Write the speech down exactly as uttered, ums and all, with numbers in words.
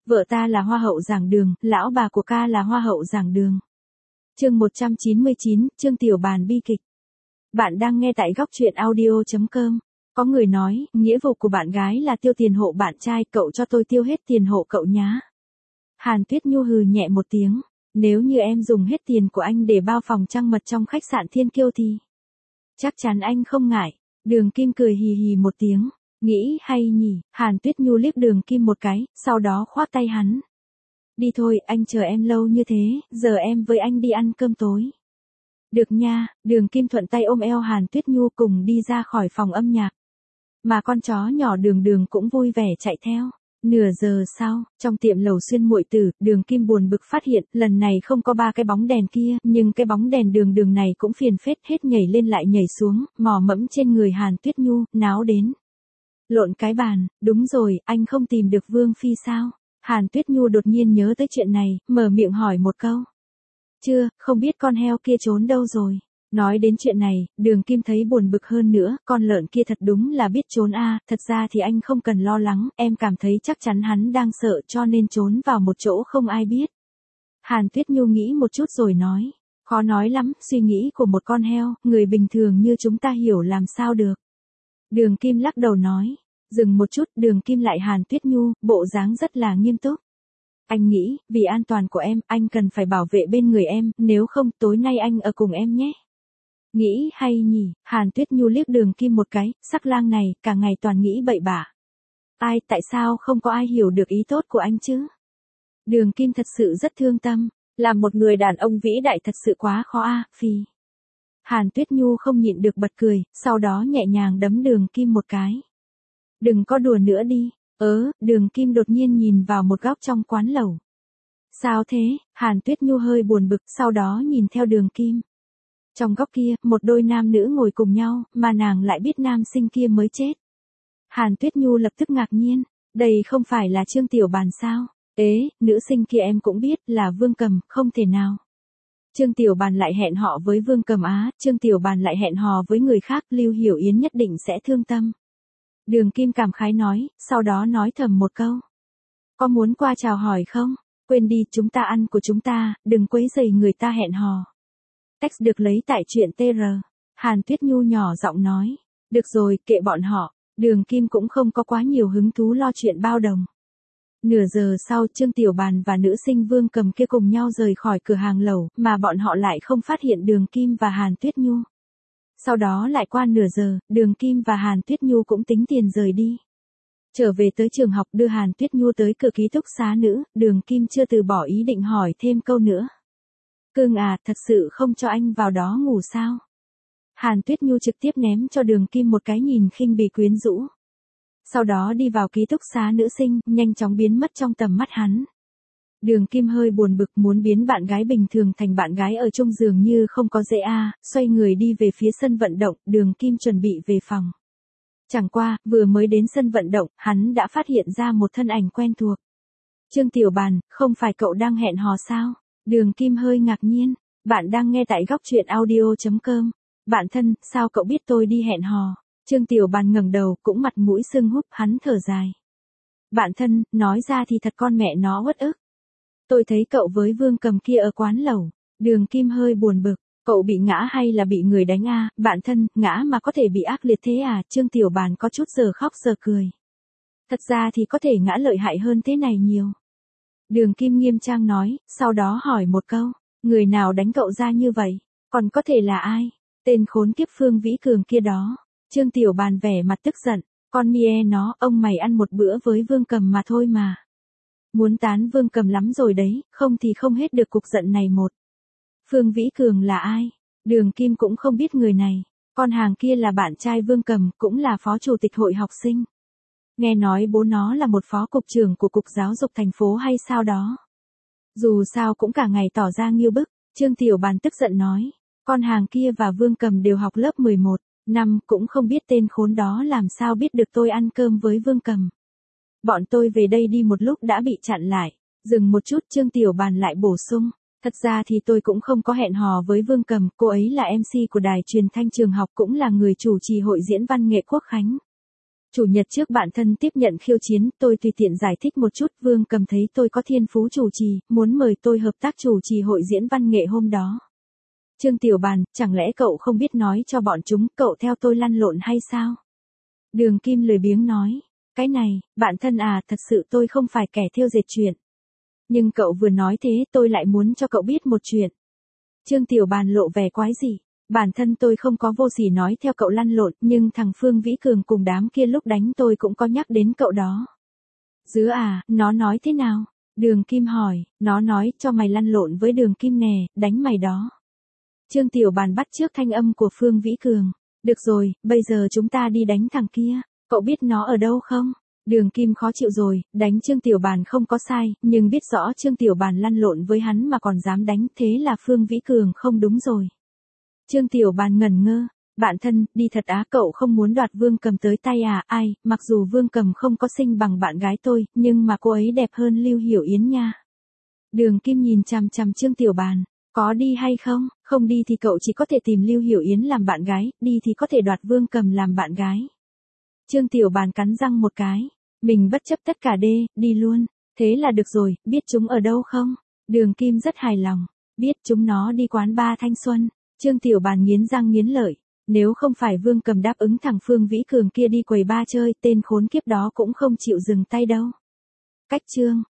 Vợ ta là hoa hậu giảng đường, lão bà của ca là hoa hậu giảng đường. Chương một trăm chín mươi chín, chương tiểu bàn bi kịch. Bạn đang nghe tại góc truyện audio chấm com. Có người nói, nghĩa vụ của bạn gái là tiêu tiền hộ bạn trai, cậu cho tôi tiêu hết tiền hộ cậu nhá. Hàn Tuyết Nhu hừ nhẹ một tiếng, nếu như em dùng hết tiền của anh để bao phòng trăng mật trong khách sạn Thiên Kiêu thì chắc chắn anh không ngại. Đường Kim cười hì hì một tiếng, nghĩ hay nhỉ. Hàn Tuyết Nhu liếc Đường Kim một cái, sau đó khoác tay hắn. Đi thôi, anh chờ em lâu như thế, giờ em với anh đi ăn cơm tối. Được nha. Đường Kim thuận tay ôm eo Hàn Tuyết Nhu cùng đi ra khỏi phòng âm nhạc. Mà con chó nhỏ Đường Đường cũng vui vẻ chạy theo. Nửa giờ sau, trong tiệm lẩu xuyên muội tử, Đường Kim buồn bực phát hiện, lần này không có ba cái bóng đèn kia, nhưng cái bóng đèn Đường Đường này cũng phiền phết, hết nhảy lên lại nhảy xuống, mò mẫm trên người Hàn Tuyết Nhu, náo đến. Lộn cái bàn, đúng rồi, anh không tìm được Vương Phi sao? Hàn Tuyết Nhu đột nhiên nhớ tới chuyện này, mở miệng hỏi một câu. Chưa, không biết con heo kia trốn đâu rồi. Nói đến chuyện này, Đường Kim thấy buồn bực hơn nữa, con lợn kia thật đúng là biết trốn a, à, thật ra thì anh không cần lo lắng, em cảm thấy chắc chắn hắn đang sợ cho nên trốn vào một chỗ không ai biết. Hàn Tuyết Nhu nghĩ một chút rồi nói, khó nói lắm, suy nghĩ của một con heo, người bình thường như chúng ta hiểu làm sao được. Đường Kim lắc đầu nói, dừng một chút, Đường Kim lại Hàn Tuyết Nhu, bộ dáng rất là nghiêm túc. Anh nghĩ, vì an toàn của em, anh cần phải bảo vệ bên người em, nếu không, tối nay anh ở cùng em nhé. Nghĩ hay nhỉ. Hàn Tuyết Nhu liếc Đường Kim một cái, sắc lang này, cả ngày toàn nghĩ bậy bạ. Ai, tại sao không có ai hiểu được ý tốt của anh chứ? Đường Kim thật sự rất thương tâm, làm một người đàn ông vĩ đại thật sự quá khó a, à, phi. Hàn Tuyết Nhu không nhịn được bật cười, sau đó nhẹ nhàng đấm Đường Kim một cái. Đừng có đùa nữa đi. Ớ, Đường Kim đột nhiên nhìn vào một góc trong quán lẩu. Sao thế? Hàn Tuyết Nhu hơi buồn bực, sau đó nhìn theo Đường Kim. Trong góc kia, một đôi nam nữ ngồi cùng nhau, mà nàng lại biết nam sinh kia mới chết. Hàn Tuyết Nhu lập tức ngạc nhiên, đây không phải là Trương Tiểu Bàn sao? Ế, nữ sinh kia em cũng biết là Vương Cầm, không thể nào. Trương Tiểu Bàn lại hẹn họ với Vương Cầm á, Trương Tiểu Bàn lại hẹn hò với người khác, Lưu Hiểu Yến nhất định sẽ thương tâm. Đường Kim cảm khái nói, sau đó nói thầm một câu. Có muốn qua chào hỏi không? Quên đi, chúng ta ăn của chúng ta, đừng quấy rầy người ta hẹn hò. Text được lấy tại truyện tê rờ. Hàn Tuyết Nhu nhỏ giọng nói. Được rồi, kệ bọn họ. Đường Kim cũng không có quá nhiều hứng thú lo chuyện bao đồng. Nửa giờ sau, Trương Tiểu Bàn và nữ sinh Vương Cầm kia cùng nhau rời khỏi cửa hàng lẩu, mà bọn họ lại không phát hiện Đường Kim và Hàn Tuyết Nhu. Sau đó lại qua nửa giờ, Đường Kim và Hàn Tuyết Nhu cũng tính tiền rời đi. Trở về tới trường học đưa Hàn Tuyết Nhu tới cửa ký túc xá nữ, Đường Kim chưa từ bỏ ý định hỏi thêm câu nữa. Cưng à, thật sự không cho anh vào đó ngủ sao? Hàn Tuyết Nhu trực tiếp ném cho Đường Kim một cái nhìn khinh bỉ quyến rũ. Sau đó đi vào ký túc xá nữ sinh, nhanh chóng biến mất trong tầm mắt hắn. Đường Kim hơi buồn bực muốn biến bạn gái bình thường thành bạn gái ở chung giường như không có dễ a, à, xoay người đi về phía sân vận động, Đường Kim chuẩn bị về phòng. Chẳng qua, vừa mới đến sân vận động, hắn đã phát hiện ra một thân ảnh quen thuộc. Trương Tiểu Bàn, không phải cậu đang hẹn hò sao? Đường Kim hơi ngạc nhiên, bạn đang nghe tại góc truyện audio chấm com. Bạn thân, sao cậu biết tôi đi hẹn hò? Trương Tiểu Bàn ngẩng đầu, cũng mặt mũi sưng húp, hắn thở dài. Bạn thân, nói ra thì thật con mẹ nó uất ức. Tôi thấy cậu với Vương Cầm kia ở quán lẩu. Đường Kim hơi buồn bực, cậu bị ngã hay là bị người đánh a? À? Bạn thân, ngã mà có thể bị ác liệt thế à? Trương Tiểu Bàn có chút giờ khóc giờ cười. Thật ra thì có thể ngã lợi hại hơn thế này nhiều. Đường Kim nghiêm trang nói, sau đó hỏi một câu, người nào đánh cậu ra như vậy? Còn có thể là ai? Tên khốn kiếp Phương Vĩ Cường kia đó. Trương Tiểu Bàn vẻ mặt tức giận, con mie nó, ông mày ăn một bữa với Vương Cầm mà thôi mà. Muốn tán Vương Cầm lắm rồi đấy, không thì không hết được cục giận này một. Phương Vĩ Cường là ai? Đường Kim cũng không biết người này. Con hàng kia là bạn trai Vương Cầm, cũng là phó chủ tịch hội học sinh. Nghe nói bố nó là một phó cục trưởng của cục giáo dục thành phố hay sao đó. Dù sao cũng cả ngày tỏ ra nghiêu bức, Trương Tiểu Bàn tức giận nói. Con hàng kia và Vương Cầm đều học lớp mười một, năm, cũng không biết tên khốn đó làm sao biết được tôi ăn cơm với Vương Cầm. Bọn tôi về đây đi một lúc đã bị chặn lại. Dừng một chút, Trương Tiểu Bàn lại bổ sung. Thật ra thì tôi cũng không có hẹn hò với Vương Cầm, cô ấy là em xê của đài truyền thanh trường học, cũng là người chủ trì hội diễn văn nghệ quốc khánh. Chủ nhật trước bạn thân tiếp nhận khiêu chiến, tôi tùy tiện giải thích một chút, Vương Cầm thấy tôi có thiên phú chủ trì, muốn mời tôi hợp tác chủ trì hội diễn văn nghệ hôm đó. Trương Tiểu Bàn, chẳng lẽ cậu không biết nói cho bọn chúng, cậu theo tôi lăn lộn hay sao? Đường Kim lười biếng nói, cái này, bạn thân à, thật sự tôi không phải kẻ thêu dệt chuyện. Nhưng cậu vừa nói thế, tôi lại muốn cho cậu biết một chuyện. Trương Tiểu Bàn lộ vẻ quái gì? Bản thân tôi không có vô sỉ nói theo cậu lăn lộn, nhưng thằng Phương Vĩ Cường cùng đám kia lúc đánh tôi cũng có nhắc đến cậu đó. Dứa à, nó nói thế nào? Đường Kim hỏi, nó nói cho mày lăn lộn với Đường Kim nè, đánh mày đó. Trương Tiểu Bàn bắt chước thanh âm của Phương Vĩ Cường. Được rồi, bây giờ chúng ta đi đánh thằng kia, cậu biết nó ở đâu không? Đường Kim khó chịu rồi, đánh Trương Tiểu Bàn không có sai, nhưng biết rõ Trương Tiểu Bàn lăn lộn với hắn mà còn dám đánh, thế là Phương Vĩ Cường không đúng rồi. Trương Tiểu Bàn ngẩn ngơ, bạn thân, đi thật á, cậu không muốn đoạt Vương Cầm tới tay à? Ai, mặc dù Vương Cầm không có xinh bằng bạn gái tôi, nhưng mà cô ấy đẹp hơn Lưu Hiểu Yến nha. Đường Kim nhìn chằm chằm Trương Tiểu Bàn, có đi hay không? Không đi thì cậu chỉ có thể tìm Lưu Hiểu Yến làm bạn gái, đi thì có thể đoạt Vương Cầm làm bạn gái. Trương Tiểu Bàn cắn răng một cái, mình bất chấp tất cả đê, đi luôn. Thế là được rồi, biết chúng ở đâu không? Đường Kim rất hài lòng, biết chúng nó đi quán bar Thanh Xuân. Trương Tiểu Bàn nghiến răng nghiến lợi, nếu không phải Vương Cầm đáp ứng thằng Phương Vĩ Cường kia đi quầy bar chơi, tên khốn kiếp đó cũng không chịu dừng tay đâu. Cách chương